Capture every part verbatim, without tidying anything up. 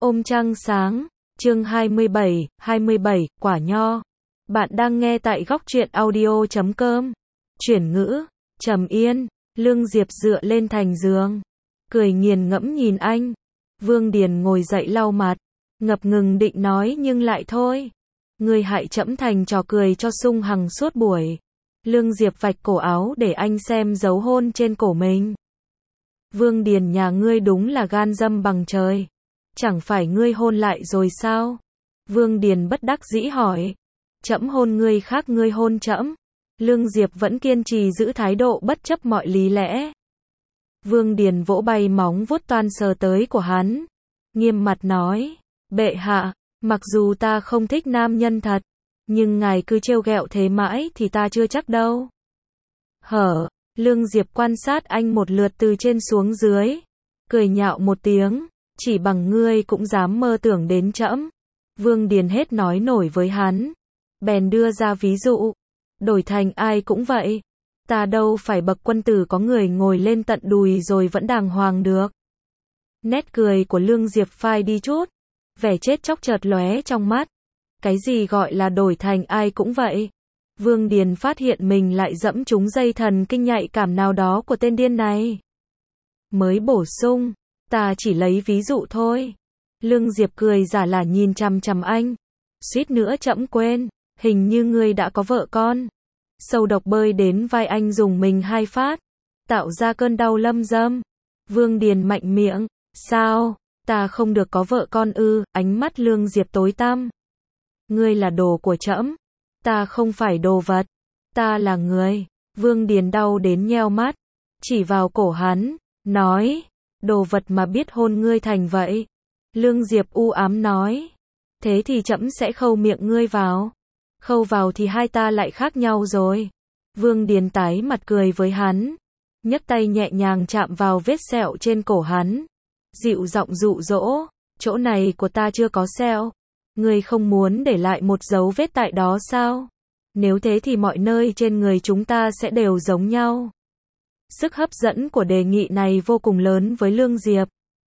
Ôm trăng sáng, chương hai mươi bảy, hai mươi bảy, quả nho. Bạn đang nghe tại góc truyện audio chấm com. Chuyển ngữ, trầm yên, Lương Diệp dựa lên thành giường, cười nghiền ngẫm nhìn anh. Vương Điền ngồi dậy lau mặt, ngập ngừng định nói nhưng lại thôi. Người hại trẫm thành trò cười cho sung hằng suốt buổi. Lương Diệp vạch cổ áo để anh xem dấu hôn trên cổ mình. Vương Điền nhà ngươi đúng là gan dâm bằng trời. Chẳng phải ngươi hôn lại rồi sao? Vương Điền bất đắc dĩ hỏi. Trẫm hôn ngươi khác ngươi hôn trẫm. Lương Diệp vẫn kiên trì giữ thái độ bất chấp mọi lý lẽ. Vương Điền vỗ bay móng vuốt toan sờ tới của hắn. Nghiêm mặt nói. Bệ hạ, mặc dù ta không thích nam nhân thật, nhưng ngài cứ trêu ghẹo thế mãi thì ta chưa chắc đâu. Hở, Lương Diệp quan sát anh một lượt từ trên xuống dưới. Cười nhạo một tiếng. Chỉ bằng ngươi cũng dám mơ tưởng đến trẫm. Vương Điền hết nói nổi với hắn. Bèn đưa ra ví dụ. Đổi thành ai cũng vậy. Ta đâu phải bậc quân tử có người ngồi lên tận đùi rồi vẫn đàng hoàng được. Nét cười của Lương Diệp phai đi chút. Vẻ chết chóc chợt lóe trong mắt. Cái gì gọi là đổi thành ai cũng vậy? Vương Điền phát hiện mình lại dẫm trúng dây thần kinh nhạy cảm nào đó của tên điên này. Mới bổ sung. Ta chỉ lấy ví dụ thôi. Lương Diệp cười giả lả nhìn chằm chằm anh. Suýt nữa trẫm quên, hình như ngươi đã có vợ con. Sâu độc bơi đến vai anh dùng mình hai phát, tạo ra cơn đau lâm dâm. Vương Điền mạnh miệng. Sao? Ta không được có vợ con ư? Ánh mắt Lương Diệp tối tăm. Ngươi là đồ của trẫm. Ta không phải đồ vật. Ta là người. Vương Điền đau đến nheo mắt, chỉ vào cổ hắn, nói. Đồ vật mà biết hôn ngươi thành vậy. Lương Diệp u ám nói. Thế thì trẫm sẽ khâu miệng ngươi vào. Khâu vào thì hai ta lại khác nhau rồi. Vương Điền tái mặt cười với hắn. Nhấc tay nhẹ nhàng chạm vào vết sẹo trên cổ hắn. Dịu giọng dụ dỗ. Chỗ này của ta chưa có sẹo. Ngươi không muốn để lại một dấu vết tại đó sao? Nếu thế thì mọi nơi trên người chúng ta sẽ đều giống nhau. Sức hấp dẫn của đề nghị này vô cùng lớn với Lương Diệp.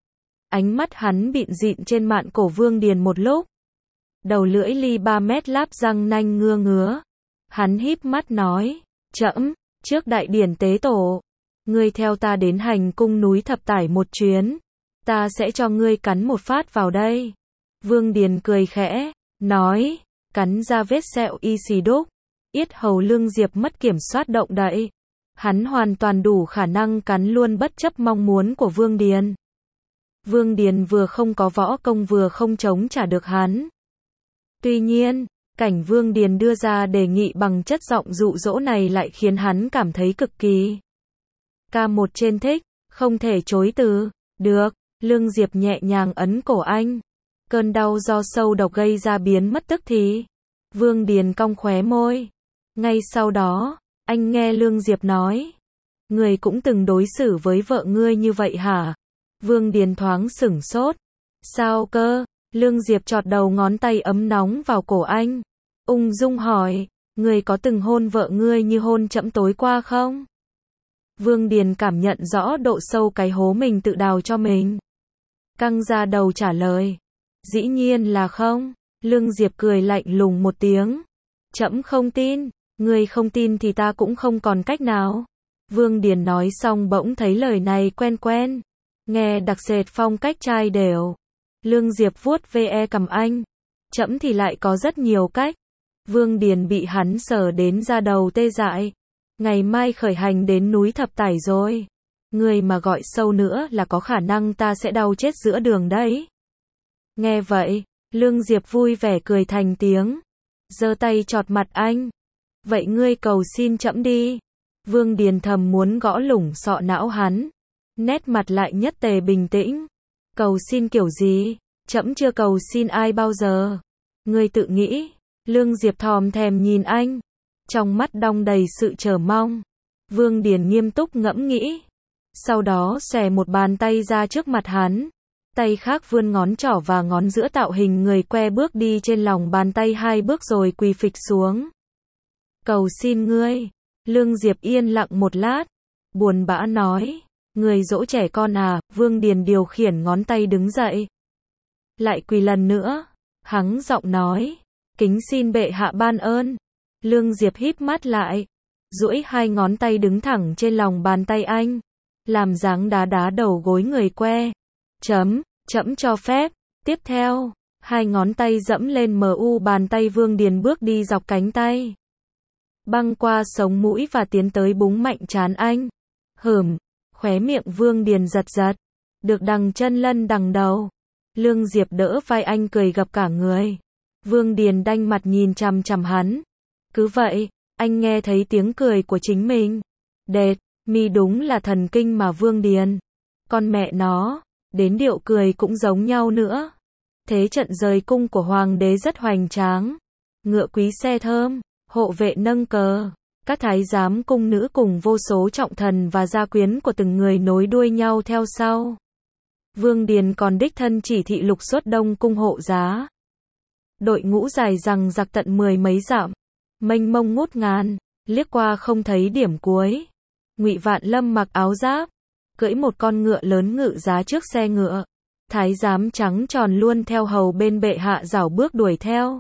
Ánh mắt hắn bịn dịn trên mạn cổ Vương Điền một lúc. Đầu lưỡi ly ba mét láp răng nanh ngưa ngứa. Hắn híp mắt nói. Trẫm, trước đại điển tế tổ, ngươi theo ta đến hành cung núi Thập Tải một chuyến. Ta sẽ cho ngươi cắn một phát vào đây. Vương Điền cười khẽ, nói. Cắn ra vết sẹo y xì đúc. Yết hầu Lương Diệp mất kiểm soát động đậy. Hắn hoàn toàn đủ khả năng cắn luôn bất chấp mong muốn của Vương Điền. Vương Điền vừa không có võ công vừa không chống trả được hắn. Tuy nhiên, cảnh Vương Điền đưa ra đề nghị bằng chất giọng dụ dỗ này lại khiến hắn cảm thấy cực kỳ ca một trên thích, không thể chối từ. Được, Lương Diệp nhẹ nhàng ấn cổ anh. Cơn đau do sâu độc gây ra biến mất tức thì. Vương Điền cong khóe môi. Ngay sau đó, anh nghe Lương Diệp nói. Ngươi cũng từng đối xử với vợ ngươi như vậy hả? Vương Điền thoáng sửng sốt. Sao cơ? Lương Diệp chọt đầu ngón tay ấm nóng vào cổ anh. Ung dung hỏi. Ngươi có từng hôn vợ ngươi như hôn trẫm tối qua không? Vương Điền cảm nhận rõ độ sâu cái hố mình tự đào cho mình. Căng ra đầu trả lời. Dĩ nhiên là không. Lương Diệp cười lạnh lùng một tiếng. Trẫm không tin. Ngươi không tin thì ta cũng không còn cách nào. Vương Điền nói xong bỗng thấy lời này quen quen. Nghe đặc sệt phong cách trai đều. Lương Diệp vuốt ve cầm anh. Trẫm thì lại có rất nhiều cách. Vương Điền bị hắn sờ đến da đầu tê dại. Ngày mai khởi hành đến núi Thập Tải rồi. Ngươi mà gọi sâu nữa là có khả năng ta sẽ đau chết giữa đường đấy. Nghe vậy, Lương Diệp vui vẻ cười thành tiếng. Giơ tay chọt mặt anh. Vậy ngươi cầu xin trẫm đi. Vương Điền thầm muốn gõ lủng sọ não hắn. Nét mặt lại nhất tề bình tĩnh. Cầu xin kiểu gì? Trẫm chưa cầu xin ai bao giờ. Ngươi tự nghĩ. Lương Diệp thòm thèm nhìn anh. Trong mắt đong đầy sự chờ mong. Vương Điền nghiêm túc ngẫm nghĩ. Sau đó xòe một bàn tay ra trước mặt hắn. Tay khác vươn ngón trỏ và ngón giữa tạo hình người que bước đi trên lòng bàn tay hai bước rồi quỳ phịch xuống. Cầu xin ngươi. Lương Diệp yên lặng một lát. Buồn bã nói. Người dỗ trẻ con à? Vương Điền điều khiển ngón tay đứng dậy. lại quỳ lần nữa, hắng giọng nói, kính xin bệ hạ ban ơn. Lương Diệp híp mắt lại, duỗi hai ngón tay đứng thẳng trên lòng bàn tay anh, làm dáng đá đá đầu gối người que. Chấm, trẫm cho phép. Tiếp theo, hai ngón tay dẫm lên mu bàn tay Vương Điền bước đi dọc cánh tay, băng qua sống mũi và tiến tới búng mạnh trán anh. Hửm, khóe miệng Vương Điền giật giật, được đằng chân lân đằng đầu. Lương Diệp đỡ vai anh cười gập cả người. Vương Điền đanh mặt nhìn chằm chằm hắn. Cứ vậy, anh nghe thấy tiếng cười của chính mình. Đệt, mi đúng là thần kinh mà Vương Điền. Con mẹ nó, đến điệu cười cũng giống nhau nữa. Thế trận rời cung của hoàng đế rất hoành tráng. Ngựa quý xe thơm, hộ vệ nâng cờ, các thái giám cung nữ cùng vô số trọng thần và gia quyến của từng người nối đuôi nhau theo sau. Vương Điền còn đích thân chỉ thị lục xuất đông cung hộ giá. Đội ngũ dài dằng dặc tận mười mấy dặm, mênh mông ngút ngàn, liếc qua không thấy điểm cuối. Ngụy Vạn Lâm mặc áo giáp, cưỡi một con ngựa lớn ngự giá trước xe ngựa. Thái giám trắng tròn luôn theo hầu bên bệ hạ rảo bước đuổi theo.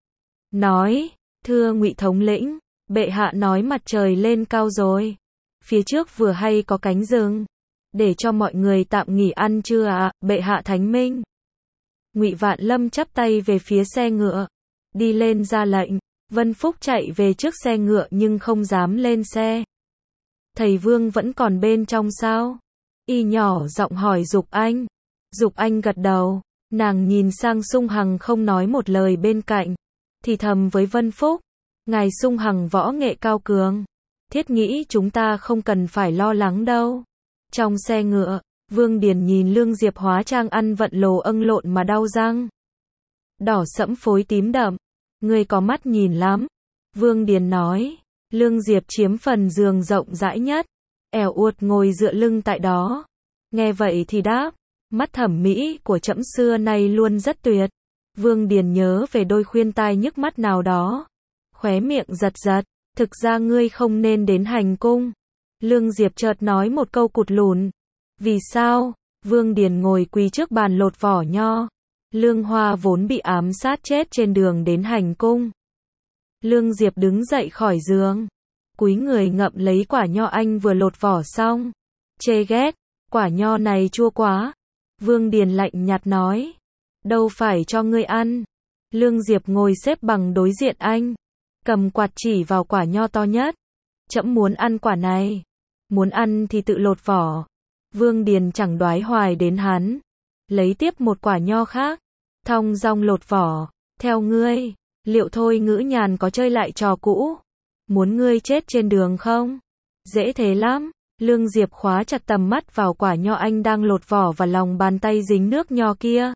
Nói, thưa Ngụy thống lĩnh, bệ hạ nói mặt trời lên cao rồi. Phía trước vừa hay có cánh rừng, để cho mọi người tạm nghỉ ăn trưa ạ, à, bệ hạ thánh minh. Ngụy Vạn Lâm chắp tay về phía xe ngựa, đi lên ra lệnh. Vân Phúc chạy về trước xe ngựa nhưng không dám lên xe. Thầy Vương vẫn còn bên trong sao? Y nhỏ giọng hỏi Dục Anh. Dục Anh gật đầu, nàng nhìn sang Sung Hằng không nói một lời bên cạnh, thì thầm với Vân Phúc, ngài Sung Hằng võ nghệ cao cường, thiết nghĩ chúng ta không cần phải lo lắng đâu. Trong xe ngựa, Vương Điền nhìn Lương Diệp hóa trang ăn vận lồ âng lộn mà đau răng. Đỏ sẫm phối tím đậm, ngươi có mắt nhìn lắm. Vương Điền nói, Lương Diệp chiếm phần giường rộng rãi nhất, ẻo uột ngồi dựa lưng tại đó. Nghe vậy thì đáp, mắt thẩm mỹ của trẫm xưa nay luôn rất tuyệt. Vương Điền nhớ về đôi khuyên tai nhức mắt nào đó, khóe miệng giật giật, thực ra ngươi không nên đến hành cung. Lương Diệp chợt nói một câu cụt lùn. Vì sao? Vương Điền ngồi quỳ trước bàn lột vỏ nho. Lương Hoa vốn bị ám sát chết trên đường đến hành cung. Lương Diệp đứng dậy khỏi giường, cúi người ngậm lấy quả nho anh vừa lột vỏ xong. Chê ghét, quả nho này chua quá. Vương Điền lạnh nhạt nói, đâu phải cho ngươi ăn. Lương Diệp ngồi xếp bằng đối diện anh, cầm quạt chỉ vào quả nho to nhất. Trẫm muốn ăn quả này. Muốn ăn thì tự lột vỏ. Vương Điền chẳng đoái hoài đến hắn, lấy tiếp một quả nho khác, thong dong lột vỏ. Theo ngươi, liệu Thôi Ngữ Nhàn có chơi lại trò cũ, muốn ngươi chết trên đường không? Dễ thế lắm. Lương Diệp khóa chặt tầm mắt vào quả nho anh đang lột vỏ và lòng bàn tay dính nước nho kia.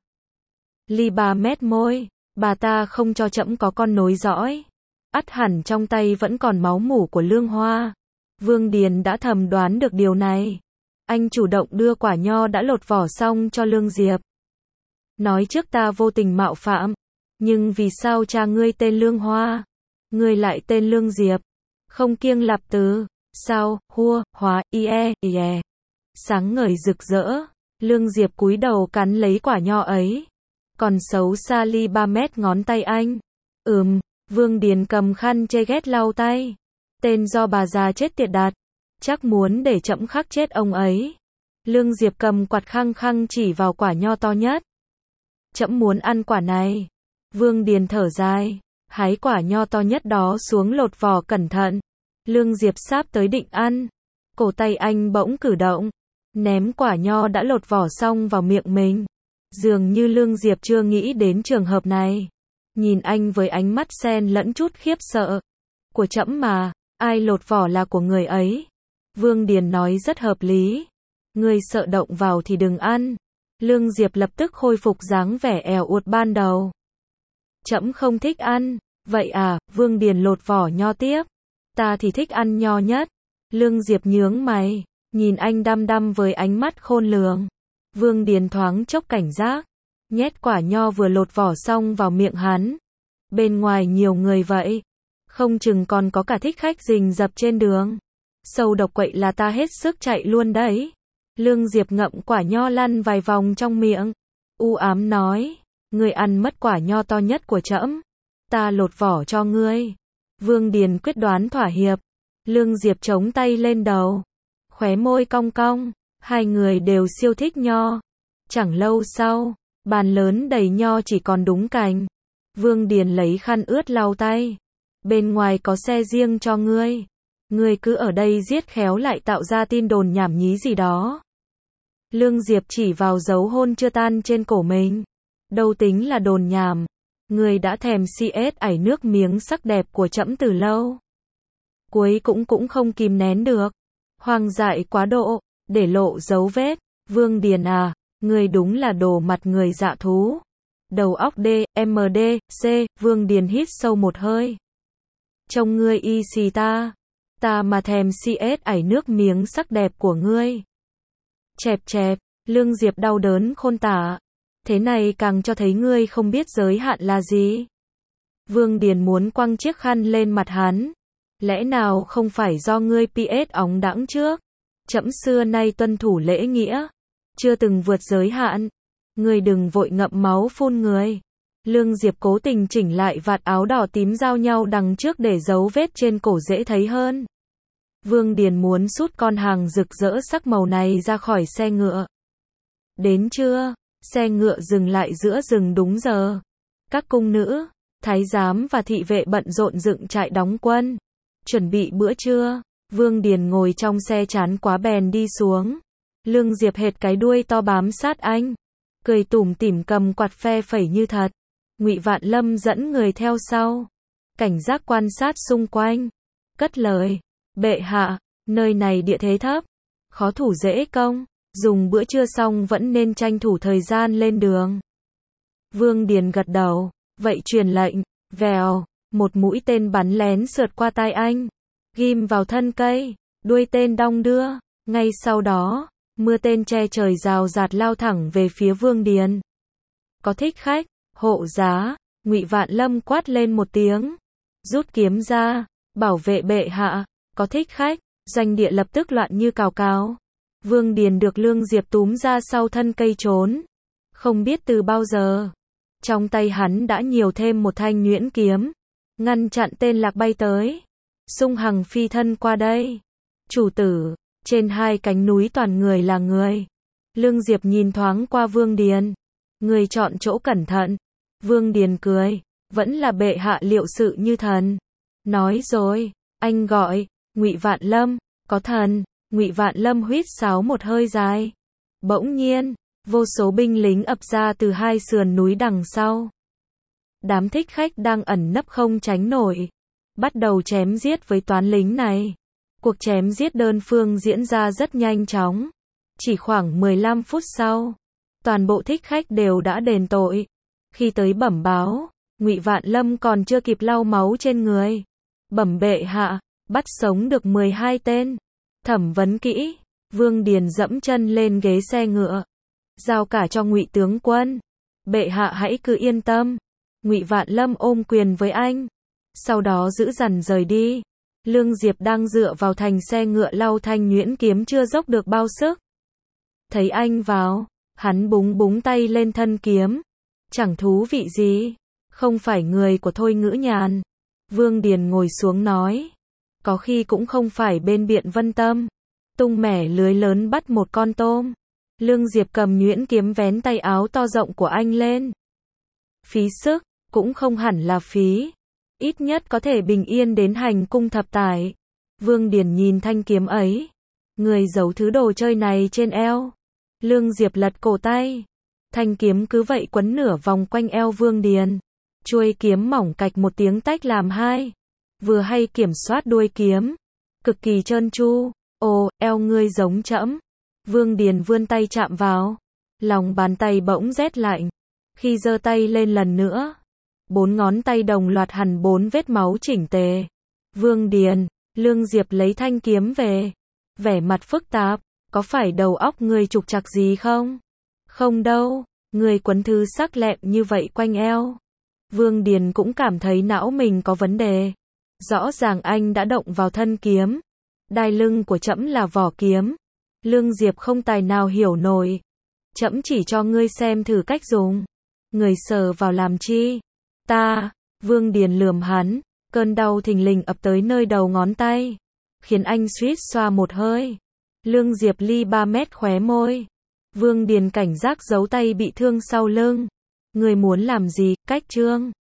Ly Ba mét môi, bà ta không cho trẫm có con nối dõi. Ắt hẳn trong tay vẫn còn máu mủ của Lương Hoa. Vương Điền đã thầm đoán được điều này. Anh chủ động đưa quả nho đã lột vỏ xong cho Lương Diệp. Nói trước ta vô tình mạo phạm, nhưng vì sao cha ngươi tên Lương Hoa, ngươi lại tên Lương Diệp? Không kiêng lạp từ, sao, hua, hóa, ie, ie. Sáng ngời rực rỡ, Lương Diệp cúi đầu cắn lấy quả nho ấy. Còn xấu xa Ly Ba mét ngón tay anh. Ừm, Vương Điền cầm khăn chê ghét lau tay. Tên do bà già chết tiệt đặt, chắc muốn để trẫm khắc chết ông ấy. Lương Diệp cầm quạt khăng khăng chỉ vào quả nho to nhất. Trẫm muốn ăn quả này. Vương Điền thở dài, hái quả nho to nhất đó xuống lột vỏ cẩn thận. Lương Diệp sắp tới định ăn, cổ tay anh bỗng cử động, ném quả nho đã lột vỏ xong vào miệng mình. Dường như Lương Diệp chưa nghĩ đến trường hợp này, nhìn anh với ánh mắt xen lẫn chút khiếp sợ. Của trẫm mà, ai lột vỏ là của người ấy. Vương Điền nói rất hợp lý. Người sợ động vào thì đừng ăn. Lương Diệp lập tức khôi phục dáng vẻ èo uột ban đầu. Trẫm không thích ăn. Vậy à? Vương Điền lột vỏ nho tiếp. Ta thì thích ăn nho nhất. Lương Diệp nhướng mày, nhìn anh đăm đăm với ánh mắt khôn lường. Vương Điền thoáng chốc cảnh giác, nhét quả nho vừa lột vỏ xong vào miệng hắn. Bên ngoài nhiều người vậy, không chừng còn có cả thích khách rình rập trên đường. Sâu độc quậy là ta hết sức chạy luôn đấy. Lương Diệp ngậm quả nho lăn vài vòng trong miệng, u ám nói, Ngươi ăn mất quả nho to nhất của trẫm, ta lột vỏ cho ngươi. Vương Điền quyết đoán thỏa hiệp. Lương Diệp chống tay lên đầu, khóe môi cong cong, hai người đều siêu thích nho. Chẳng lâu sau, bàn lớn đầy nho chỉ còn đúng cành. Vương Điền lấy khăn ướt lau tay. Bên ngoài có xe riêng cho ngươi. Ngươi cứ ở đây giết khéo lại tạo ra tin đồn nhảm nhí gì đó. Lương Diệp chỉ vào dấu hôn chưa tan trên cổ mình. Đâu tính là đồn nhảm. Ngươi đã thèm xê ét ảy nước miếng sắc đẹp của trẫm từ lâu. Cuối cũng cũng không kìm nén được. Hoang dại quá độ, để lộ dấu vết. Vương Điền à, ngươi đúng là đồ mặt người dạ thú. Đầu óc D, M D, C, Vương Điền hít sâu một hơi. Trông ngươi y xì ta. Ta mà thèm xê ét ảy nước miếng sắc đẹp của ngươi. Chẹp chẹp, Lương Diệp đau đớn khôn tả. Thế này càng cho thấy ngươi không biết giới hạn là gì. Vương Điền muốn quăng chiếc khăn lên mặt hắn. Lẽ nào không phải do ngươi pê ét óng đãng trước? Trẫm xưa nay tuân thủ lễ nghĩa, chưa từng vượt giới hạn. Ngươi đừng vội ngậm máu phun người. Lương Diệp cố tình chỉnh lại vạt áo đỏ tím giao nhau đằng trước để dấu vết trên cổ dễ thấy hơn. Vương Điền muốn sút con hàng rực rỡ sắc màu này ra khỏi xe ngựa. Đến trưa, xe ngựa dừng lại giữa rừng đúng giờ. Các cung nữ, thái giám và thị vệ bận rộn dựng trại đóng quân, chuẩn bị bữa trưa. Vương Điền ngồi trong xe chán quá bèn đi xuống. Lương Diệp hệt cái đuôi to bám sát anh, cười tủm tỉm cầm quạt phe phẩy như thật. Ngụy Vạn Lâm dẫn người theo sau, cảnh giác quan sát xung quanh, cất lời: bệ hạ, nơi này địa thế thấp, khó thủ dễ công, dùng bữa trưa xong vẫn nên tranh thủ thời gian lên đường. Vương Điền gật đầu, vậy truyền lệnh. Vèo, một mũi tên bắn lén sượt qua tai anh, ghim vào thân cây, đuôi tên đong đưa. Ngay sau đó, mưa tên che trời rào rạt lao thẳng về phía Vương Điền. Có thích khách, hộ giá, Ngụy Vạn Lâm quát lên một tiếng, rút kiếm ra, bảo vệ bệ hạ. Có thích khách, doanh địa lập tức loạn như cào cào. Vương Điền được Lương Diệp túm ra sau thân cây trốn. Không biết từ bao giờ, trong tay hắn đã nhiều thêm một thanh nhuyễn kiếm, ngăn chặn tên lạc bay tới. Sung Hằng phi thân qua đây. Chủ tử, trên hai cánh núi toàn người là người. Lương Diệp nhìn thoáng qua Vương Điền. Người chọn chỗ cẩn thận. Vương Điền cười, vẫn là bệ hạ liệu sự như thần. Nói rồi, anh gọi, Ngụy Vạn Lâm, có thần. Ngụy Vạn Lâm huýt sáo một hơi dài. Bỗng nhiên, vô số binh lính ập ra từ hai sườn núi đằng sau. Đám thích khách đang ẩn nấp không tránh nổi, bắt đầu chém giết với toán lính này. Cuộc chém giết đơn phương diễn ra rất nhanh chóng. Chỉ khoảng mười lăm phút sau, toàn bộ thích khách đều đã đền tội. Khi tới bẩm báo, Ngụy Vạn Lâm còn chưa kịp lau máu trên người. Bẩm bệ hạ, bắt sống được mười hai tên. Thẩm vấn kỹ. Vương Điền dẫm chân lên ghế xe ngựa, giao cả cho Ngụy tướng quân. Bệ hạ hãy cứ yên tâm. Ngụy Vạn Lâm ôm quyền với anh, sau đó giữ dằn rời đi. Lương Diệp đang dựa vào thành xe ngựa lau thanh nhuyễn kiếm chưa dốc được bao sức. Thấy anh vào, hắn búng búng tay lên thân kiếm. Chẳng thú vị gì, không phải người của Thôi Ngữ Nhàn. Vương Điền ngồi xuống nói, có khi cũng không phải bên Biện Vân Tâm. Tung mẻ lưới lớn bắt một con tôm. Lương Diệp cầm nhuyễn kiếm vén tay áo to rộng của anh lên. Phí sức, cũng không hẳn là phí. Ít nhất có thể bình yên đến hành cung thập tải. Vương Điền nhìn thanh kiếm ấy. Người giấu thứ đồ chơi này trên eo. Lương Diệp lật cổ tay. Thanh kiếm cứ vậy quấn nửa vòng quanh eo Vương Điền. Chuôi kiếm mỏng cạch một tiếng tách làm hai. Vừa hay kiểm soát đuôi kiếm. Cực kỳ trơn tru. Ồ, eo ngươi giống trẫm. Vương Điền vươn tay chạm vào. Lòng bàn tay bỗng rét lạnh. Khi giơ tay lên lần nữa, bốn ngón tay đồng loạt hằn bốn vết máu chỉnh tề. Vương Điền, Lương Diệp lấy thanh kiếm về. Vẻ mặt phức tạp, có phải đầu óc ngươi trục trặc gì không? Không đâu, ngươi quấn thứ sắc lẹm như vậy quanh eo. Vương Điền cũng cảm thấy não mình có vấn đề. Rõ ràng anh đã động vào thân kiếm. Đai lưng của trẫm là vỏ kiếm. Lương Diệp không tài nào hiểu nổi. Trẫm chỉ cho ngươi xem thử cách dùng. Người sờ vào làm chi? Ta, Vương Điền lườm hắn, cơn đau thình lình ập tới nơi đầu ngón tay, khiến anh suýt xoa một hơi. Lương Diệp Ly ba mét khóe môi. Vương Điền cảnh giác giấu tay bị thương sau lưng. Người muốn làm gì, Cách Trương?